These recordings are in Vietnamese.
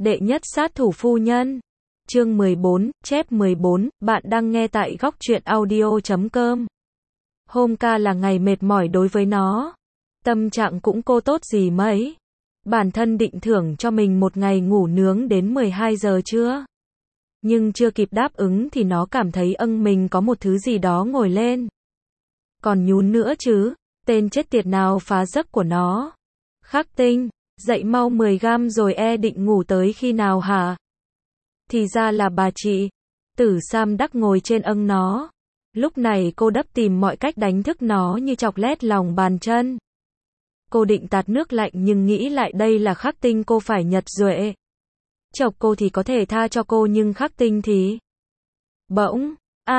Đệ nhất sát thủ phu nhân. Chương 14, chép 14, bạn đang nghe tại góc truyện audio.com. Hôm ca là ngày mệt mỏi đối với nó. Tâm trạng cũng cô tốt gì mấy. Bản thân định thưởng cho mình một ngày ngủ nướng đến 12 giờ trưa. Nhưng chưa kịp đáp ứng thì nó cảm thấy mình có một thứ gì đó ngồi lên. Còn nhún nữa chứ, tên chết tiệt nào phá giấc của nó. Khắc Tinh, dậy mau 10 gam rồi định ngủ tới khi nào hả? Thì ra là bà chị. Tử Sam đắc ngồi trên nó. Lúc này cô đắp tìm mọi cách đánh thức nó như chọc lét lòng bàn chân. Cô định tạt nước lạnh nhưng nghĩ lại đây là Khắc Tinh, cô phải Nhật Duệ. Chọc cô thì có thể tha cho cô nhưng Khắc Tinh thì... Bỗng,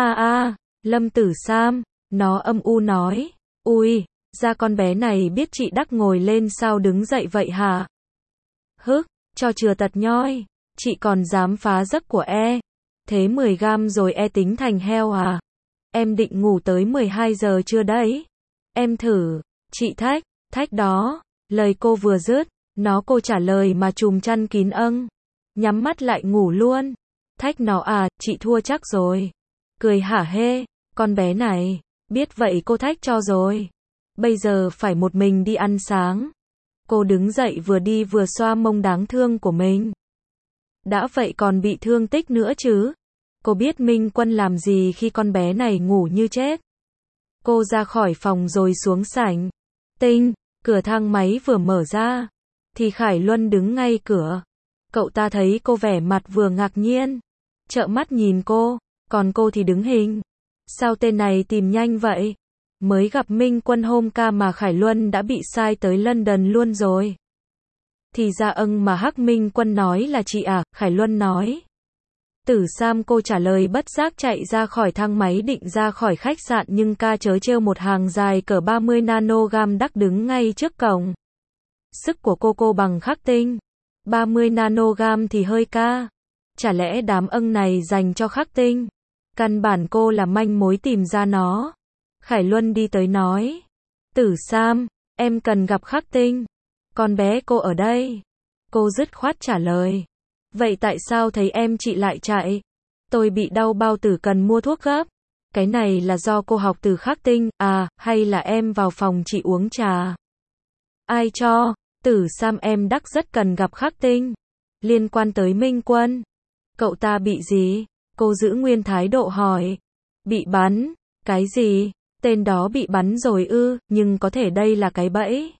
Lâm Tử Sam, nó âm u nói, ui, ra con bé này biết chị đắc ngồi lên sao đứng dậy vậy hả? Hức, cho chừa tật nhoi, chị còn dám phá giấc của thế 10 gam rồi tính thành heo à? Em định ngủ tới 12 giờ chưa đấy? Em thử, chị thách đó, lời cô vừa dứt, cô trả lời mà chùm chăn kín nhắm mắt lại ngủ luôn. Thách nó chị thua chắc rồi. Cười hả hê, con bé này, biết vậy cô thách cho rồi. Bây giờ phải một mình đi ăn sáng. Cô đứng dậy vừa đi vừa xoa mông đáng thương của mình. Đã vậy còn bị thương tích nữa chứ. Cô biết Minh Quân làm gì khi con bé này ngủ như chết. Cô ra khỏi phòng rồi xuống sảnh. Tinh, cửa thang máy vừa mở ra thì Khải Luân đứng ngay cửa. Cậu ta thấy cô vẻ mặt vừa ngạc nhiên, trợn mắt nhìn cô, còn cô thì đứng hình. Sao tên này tìm nhanh vậy? Mới gặp Minh Quân hôm ca mà Khải Luân đã bị sai tới London luôn rồi. Thì ra mà Hắc Minh Quân nói là chị à, Khải Luân nói. Tử Sam, cô trả lời bất giác chạy ra khỏi thang máy định ra khỏi khách sạn nhưng ca chớ trêu một hàng dài cỡ 30 nanogam đắc đứng ngay trước cổng. Sức của cô bằng Khắc Tinh. 30 nanogam thì hơi ca. Chả lẽ đám này dành cho Khắc Tinh? Căn bản cô là manh mối tìm ra nó. Khải Luân đi tới nói. Tử Sam, em cần gặp Khắc Tinh. Con bé cô ở đây. Cô dứt khoát trả lời. Vậy tại sao thấy chị lại chạy? Tôi bị đau bao tử cần mua thuốc gấp. Cái này là do cô học từ Khắc Tinh, hay là em vào phòng chị uống trà? Ai cho? Tử Sam, em đắc rất cần gặp Khắc Tinh. Liên quan tới Minh Quân. Cậu ta bị gì? Cô giữ nguyên thái độ hỏi. Bị bắn. Cái gì? Tên đó bị bắn rồi ư, nhưng có thể đây là cái bẫy.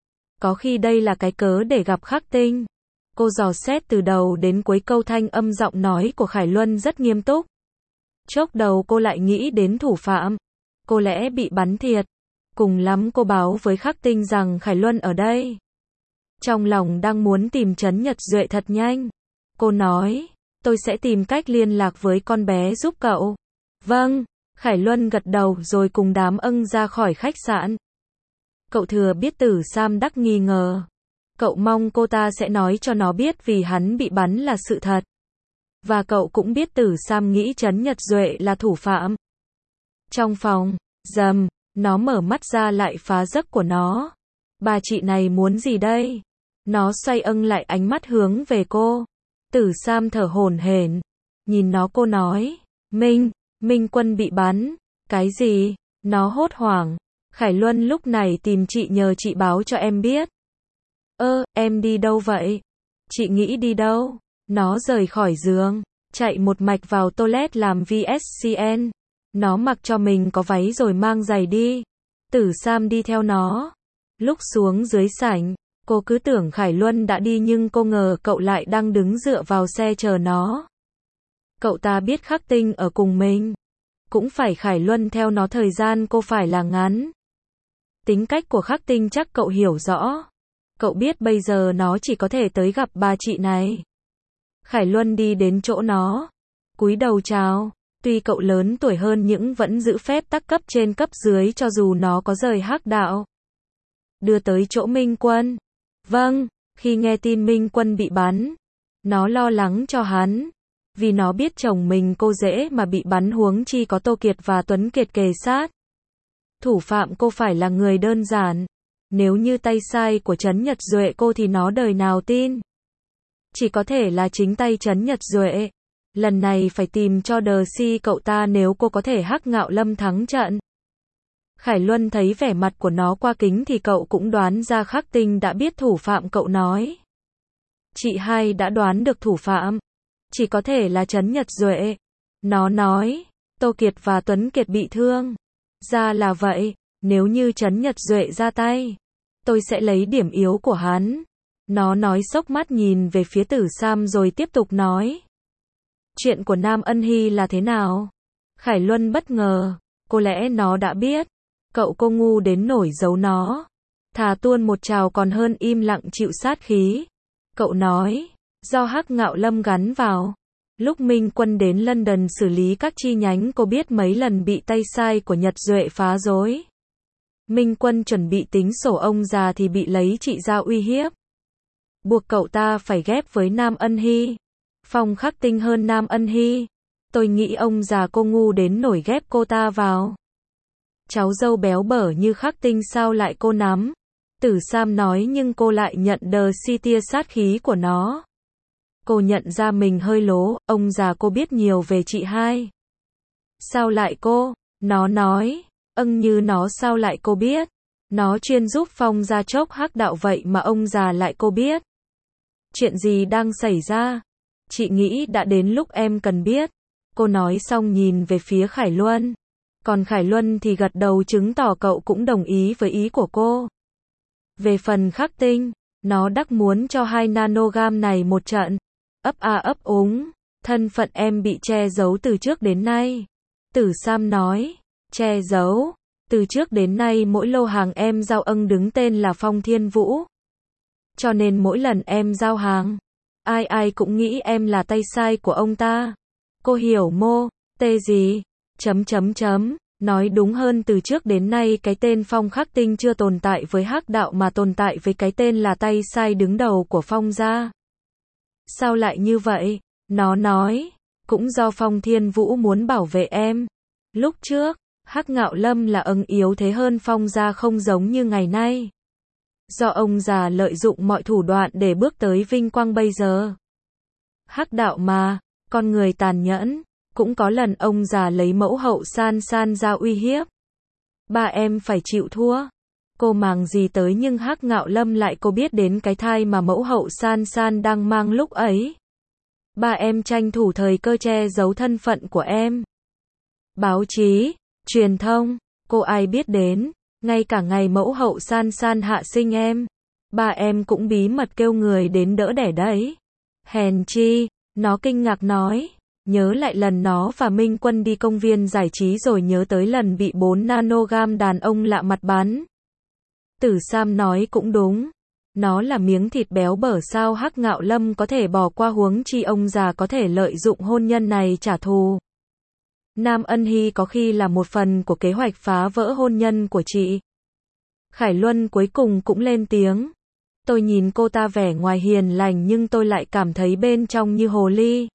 Có khi đây là cái cớ để gặp Khắc Tinh. Cô dò xét từ đầu đến cuối câu thanh âm giọng nói của Khải Luân rất nghiêm túc. Chốc đầu cô lại nghĩ đến thủ phạm. Cô lẽ bị bắn thiệt. Cùng lắm cô báo với Khắc Tinh rằng Khải Luân ở đây. Trong lòng đang muốn tìm Trấn Nhật Duệ thật nhanh. Cô nói, tôi sẽ tìm cách liên lạc với con bé giúp cậu. Vâng, Khải Luân gật đầu rồi cùng đám ra khỏi khách sạn. Cậu thừa biết Tử Sam đắc nghi ngờ. Cậu mong cô ta sẽ nói cho nó biết vì hắn bị bắn là sự thật. Và cậu cũng biết Tử Sam nghĩ Trấn Nhật Duệ là thủ phạm. Trong phòng, rầm, nó mở mắt ra lại phá giấc của nó. Bà chị này muốn gì đây? Nó xoay lại ánh mắt hướng về cô. Tử Sam thở hổn hển. Nhìn nó cô nói. Minh Quân bị bắn. Cái gì? Nó hốt hoảng. Khải Luân lúc này tìm chị nhờ chị báo cho em biết. Em đi đâu vậy? Chị nghĩ đi đâu? Nó rời khỏi giường, chạy một mạch vào toilet làm VSCN. Nó mặc cho mình có váy rồi mang giày đi. Tử Sam đi theo nó. Lúc xuống dưới sảnh, cô cứ tưởng Khải Luân đã đi nhưng cô ngờ cậu lại đang đứng dựa vào xe chờ nó. Cậu ta biết Khắc Tinh ở cùng mình. Cũng phải Khải Luân theo nó thời gian cô phải là ngắn. Tính cách của Khắc Tinh chắc cậu hiểu rõ. Cậu biết bây giờ nó chỉ có thể tới gặp bà chị này. Khải Luân đi đến chỗ nó. Cúi đầu chào. Tuy cậu lớn tuổi hơn nhưng vẫn giữ phép tắc cấp trên cấp dưới cho dù nó có rời hắc đạo. Đưa tới chỗ Minh Quân. Vâng, khi nghe tin Minh Quân bị bắn, nó lo lắng cho hắn. Vì nó biết chồng mình cô dễ mà bị bắn huống chi có Tô Kiệt và Tuấn Kiệt kề sát. Thủ phạm cô phải là người đơn giản. Nếu như tay sai của Trấn Nhật Duệ cô thì nó đời nào tin. Chỉ có thể là chính tay Trấn Nhật Duệ. Lần này phải tìm cho DC cậu ta nếu cô có thể Hắc Ngạo Lâm thắng trận. Khải Luân thấy vẻ mặt của nó qua kính thì cậu cũng đoán ra Khắc Tinh đã biết thủ phạm, cậu nói. Chị hai đã đoán được thủ phạm. Chỉ có thể là Trấn Nhật Duệ. Nó nói, Tô Kiệt và Tuấn Kiệt bị thương. Ra là vậy, nếu như Trấn Nhật Duệ ra tay, tôi sẽ lấy điểm yếu của hắn. Nó nói sốc mắt nhìn về phía Tử Sam rồi tiếp tục nói. Chuyện của Nam Ân Hy là thế nào? Khải Luân bất ngờ, có lẽ nó đã biết. Cậu cô ngu đến nổi giấu nó. Thà tuôn một trào còn hơn im lặng chịu sát khí. Cậu nói, do Hắc Ngạo Lâm gắn vào. Lúc Minh Quân đến London xử lý các chi nhánh, cô biết mấy lần bị tay sai của Nhật Duệ phá rối. Minh Quân chuẩn bị tính sổ ông già thì bị lấy chị ra uy hiếp. Buộc cậu ta phải ghép với Nam Ân Hy. Phong Khắc Tinh hơn Nam Ân Hy. Tôi nghĩ ông già cô ngu đến nổi ghép cô ta vào. Cháu dâu béo bở như Khắc Tinh sao lại cô nắm? Tử Sam nói nhưng cô lại nhận đờ si tia sát khí của nó. Cô nhận ra mình hơi lố, ông già cô biết nhiều về chị hai. Sao lại cô? Nó nói, như nó sao lại cô biết? Nó chuyên giúp Phong gia chốc hắc đạo vậy mà ông già lại cô biết. Chuyện gì đang xảy ra? Chị nghĩ đã đến lúc em cần biết. Cô nói xong nhìn về phía Khải Luân. Còn Khải Luân thì gật đầu chứng tỏ cậu cũng đồng ý với ý của cô. Về phần Khắc Tinh, nó đắc muốn cho 2 nanogam này một trận. Ấp a ấp úng, thân phận em bị che giấu từ trước đến nay. Tử Sam nói, che giấu, từ trước đến nay mỗi lô hàng em giao đứng tên là Phong Thiên Vũ. Cho nên mỗi lần em giao hàng, ai cũng nghĩ em là tay sai của ông ta. Cô hiểu mô, tê gì, nói đúng hơn từ trước đến nay cái tên Phong Khắc Tinh chưa tồn tại với hắc đạo mà tồn tại với cái tên là tay sai đứng đầu của Phong gia. Sao lại như vậy? Nó nói, cũng do Phong Thiên Vũ muốn bảo vệ em. Lúc trước, Hắc Ngạo Lâm là yếu thế hơn Phong gia, không giống như ngày nay. Do ông già lợi dụng mọi thủ đoạn để bước tới vinh quang bây giờ. Hắc đạo mà, con người tàn nhẫn, cũng có lần ông già lấy mẫu hậu San San ra uy hiếp. Ba em phải chịu thua. Cô màng gì tới nhưng Hắc Ngạo Lâm lại cô biết đến cái thai mà mẫu hậu San San đang mang lúc ấy. Ba em tranh thủ thời cơ che giấu thân phận của em. Báo chí, truyền thông, cô ai biết đến, ngay cả ngày mẫu hậu San San hạ sinh em. Ba em cũng bí mật kêu người đến đỡ đẻ đấy. Hèn chi, nó kinh ngạc nói. Nhớ lại lần nó và Minh Quân đi công viên giải trí rồi nhớ tới lần bị 4 nanogam đàn ông lạ mặt bắn. Tử Sam nói cũng đúng. Nó là miếng thịt béo bở sao Hắc Ngạo Lâm có thể bỏ qua, huống chi ông già có thể lợi dụng hôn nhân này trả thù. Nam Ân Hy có khi là một phần của kế hoạch phá vỡ hôn nhân của chị. Khải Luân cuối cùng cũng lên tiếng. Tôi nhìn cô ta vẻ ngoài hiền lành nhưng tôi lại cảm thấy bên trong như hồ ly.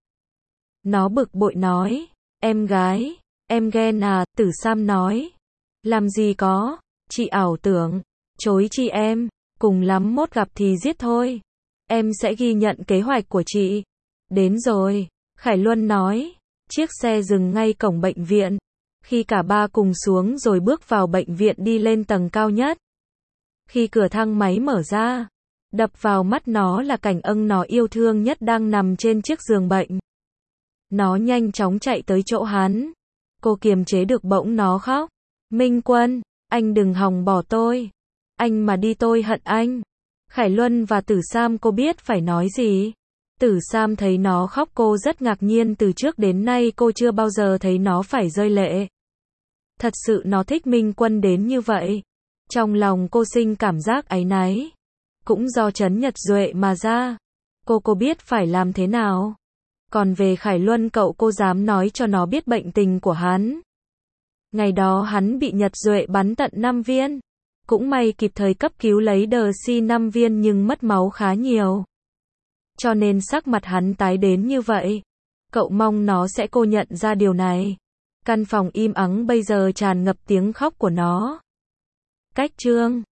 Nó bực bội nói, em gái, em ghen à? Tử Sam nói, làm gì có, chị ảo tưởng, chối chi em, cùng lắm mốt gặp thì giết thôi. Em sẽ ghi nhận kế hoạch của chị. Đến rồi, Khải Luân nói, chiếc xe dừng ngay cổng bệnh viện. Khi cả ba cùng xuống rồi bước vào bệnh viện đi lên tầng cao nhất. Khi cửa thang máy mở ra, đập vào mắt nó là cảnh nó yêu thương nhất đang nằm trên chiếc giường bệnh. Nó nhanh chóng chạy tới chỗ hắn. Cô kiềm chế được bỗng nó khóc. Minh Quân, anh đừng hòng bỏ tôi. Anh mà đi tôi hận anh. Khải Luân và Tử Sam cô biết phải nói gì. Tử Sam thấy nó khóc cô rất ngạc nhiên, từ trước đến nay cô chưa bao giờ thấy nó phải rơi lệ. Thật sự nó thích Minh Quân đến như vậy. Trong lòng cô sinh cảm giác áy náy. Cũng do Trấn Nhật Duệ mà ra. Cô biết phải làm thế nào. Còn về Khải Luân cô dám nói cho nó biết bệnh tình của hắn. Ngày đó hắn bị Nhật Duệ bắn tận 5 viên. Cũng may kịp thời cấp cứu lấy đờ si 5 viên nhưng mất máu khá nhiều. Cho nên sắc mặt hắn tái đến như vậy. Cậu mong nó sẽ nhận ra điều này. Căn phòng im ắng bây giờ tràn ngập tiếng khóc của nó. Cách chương